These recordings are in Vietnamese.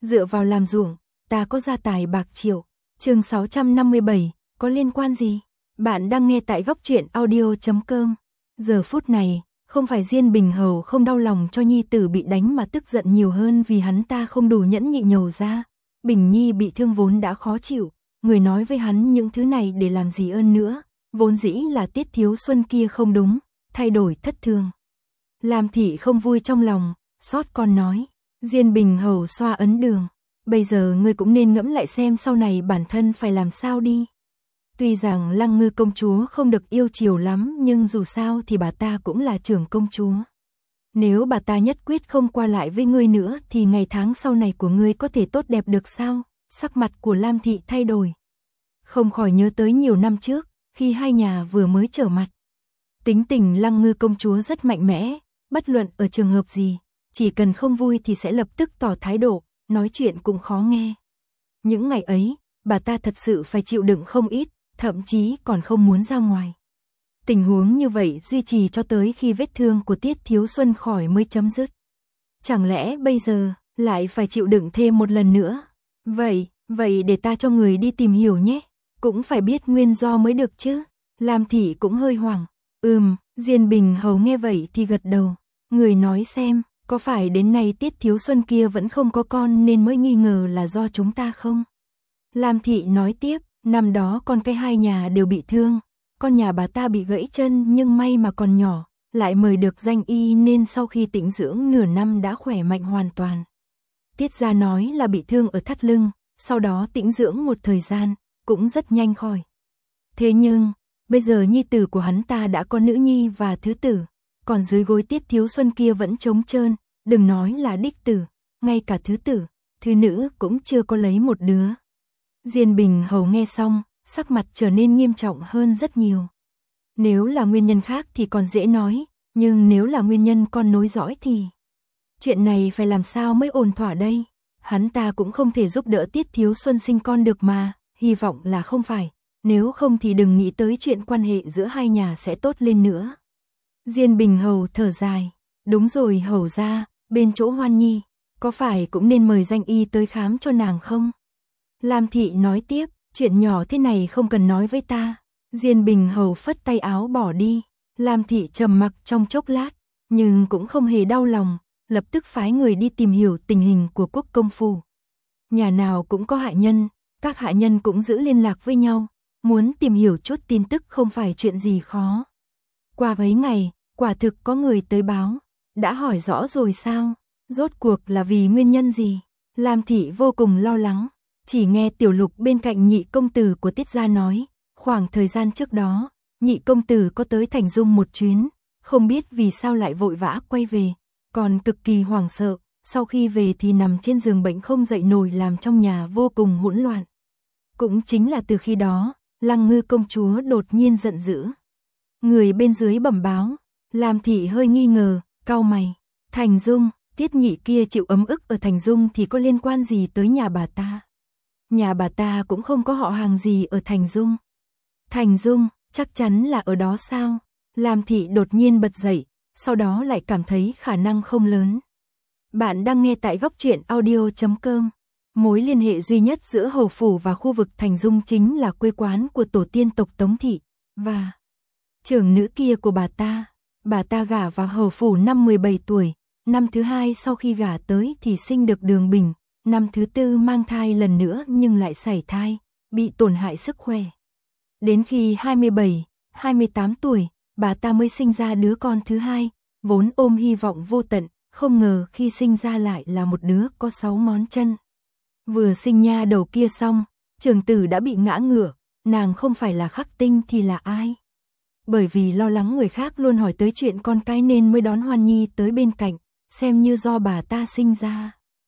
dựa vào làm ruộng, ta có gia tài bạc triệu. Chương 657, có liên quan gì? Bạn đang nghe tại góc truyện audio.com. Giờ phút này, không phải Diên Bình Hầu không đau lòng cho nhi tử bị đánh mà tức giận nhiều hơn vì hắn ta không đủ nhẫn nhị nhầu ra. Bình Nhi bị thương vốn đã khó chịu, người nói với hắn những thứ này để làm gì ơn nữa, vốn dĩ là Tiết Thiếu Xuân kia không đúng, thay đổi thất thường. Lam Thị không vui trong lòng, xót con nói, Diên Bình Hầu xoa ấn đường, bây giờ ngươi cũng nên ngẫm lại xem sau này bản thân phải làm sao đi. Tuy rằng Lăng Ngư công chúa không được yêu chiều lắm nhưng dù sao thì bà ta cũng là trưởng công chúa. Nếu bà ta nhất quyết không qua lại với ngươi nữa thì ngày tháng sau này của ngươi có thể tốt đẹp được sao? Sắc mặt của Lam Thị thay đổi. Không khỏi nhớ tới nhiều năm trước, khi hai nhà vừa mới trở mặt. Tính tình Lăng Ngư công chúa rất mạnh mẽ, bất luận ở trường hợp gì, chỉ cần không vui thì sẽ lập tức tỏ thái độ, nói chuyện cũng khó nghe. Những ngày ấy, bà ta thật sự phải chịu đựng không ít, thậm chí còn không muốn ra ngoài. Tình huống như vậy duy trì cho tới khi vết thương của Tiết Thiếu Xuân khỏi mới chấm dứt. Chẳng lẽ bây giờ lại phải chịu đựng thêm một lần nữa? Vậy để ta cho người đi tìm hiểu nhé, cũng phải biết nguyên do mới được chứ. Lam Thị cũng hơi hoảng. Diên Bình Hầu nghe vậy thì gật đầu. Người nói xem, có phải đến nay Tiết Thiếu Xuân kia vẫn không có con nên mới nghi ngờ là do chúng ta không? Lam Thị nói tiếp, năm đó con cái hai nhà đều bị thương. Con nhà bà ta bị gãy chân nhưng may mà còn nhỏ, lại mời được danh y nên sau khi tĩnh dưỡng nửa năm đã khỏe mạnh hoàn toàn. Tiết gia nói là bị thương ở thắt lưng, sau đó tĩnh dưỡng một thời gian, cũng rất nhanh khỏi. Thế nhưng, bây giờ nhi tử của hắn ta đã có nữ nhi và thứ tử, còn dưới gối Tiết Thiếu Xuân kia vẫn trống trơn, đừng nói là đích tử, ngay cả thứ tử, thứ nữ cũng chưa có lấy một đứa. Diên Bình Hầu nghe xong, sắc mặt trở nên nghiêm trọng hơn rất nhiều. Nếu là nguyên nhân khác thì còn dễ nói, nhưng nếu là nguyên nhân con nối dõi thì... Chuyện này phải làm sao mới ổn thỏa đây? Hắn ta cũng không thể giúp đỡ Tiết Thiếu Xuân sinh con được mà, hy vọng là không phải, nếu không thì đừng nghĩ tới chuyện quan hệ giữa hai nhà sẽ tốt lên nữa. Diên Bình Hầu thở dài, đúng rồi Hầu gia, bên chỗ Hoan Nhi, có phải cũng nên mời danh y tới khám cho nàng không? Lam Thị nói tiếp, chuyện nhỏ thế này không cần nói với ta. Diên Bình Hầu phất tay áo bỏ đi. Lam Thị trầm mặc trong chốc lát, nhưng cũng không hề đau lòng, lập tức phái người đi tìm hiểu tình hình của Quốc công phủ. Nhà nào cũng có hạ nhân, các hạ nhân cũng giữ liên lạc với nhau, muốn tìm hiểu chút tin tức không phải chuyện gì khó. Qua mấy ngày, quả thực có người tới báo, đã hỏi rõ rồi sao? Rốt cuộc là vì nguyên nhân gì? Lam Thị vô cùng lo lắng. Chỉ nghe Tiểu Lục bên cạnh nhị công tử của Tiết gia nói, khoảng thời gian trước đó, nhị công tử có tới Thành Dung một chuyến, không biết vì sao lại vội vã quay về, còn cực kỳ hoảng sợ, sau khi về thì nằm trên giường bệnh không dậy nổi làm trong nhà vô cùng hỗn loạn. Cũng chính là từ khi đó, Lăng Ngư công chúa đột nhiên giận dữ. Người bên dưới bẩm báo, Lam Thị hơi nghi ngờ, cau mày, Thành Dung, Tiết nhị kia chịu ấm ức ở Thành Dung thì có liên quan gì tới nhà bà ta? Nhà bà ta cũng không có họ hàng gì ở Thành Dung. Thành Dung, chắc chắn là ở đó sao? Lam Thị đột nhiên bật dậy, sau đó lại cảm thấy khả năng không lớn. Bạn đang nghe tại góc truyện audio.com. Mối liên hệ duy nhất giữa hầu phủ và khu vực Thành Dung chính là quê quán của tổ tiên tộc Tống Thị, và trưởng nữ kia của bà ta. Bà ta gả vào hầu phủ năm 17 tuổi, năm thứ hai sau khi gả tới thì sinh được Đường Bình. Năm thứ tư mang thai lần nữa nhưng lại sảy thai, bị tổn hại sức khỏe. Đến khi 27, 28 tuổi, bà ta mới sinh ra đứa con thứ hai, vốn ôm hy vọng vô tận, không ngờ khi sinh ra lại là một đứa có 6 ngón chân. Vừa sinh nha đầu kia xong, trưởng tử đã bị ngã ngửa, nàng không phải là Khắc Tinh thì là ai? Bởi vì lo lắng người khác luôn hỏi tới chuyện con cái nên mới đón Hoan Nhi tới bên cạnh, xem như do bà ta sinh ra.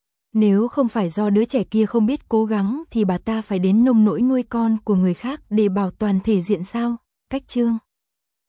Nếu không phải do đứa trẻ kia không biết cố gắng thì bà ta phải đến nông nỗi nuôi con của người khác để bảo toàn thể diện sao? Cách chương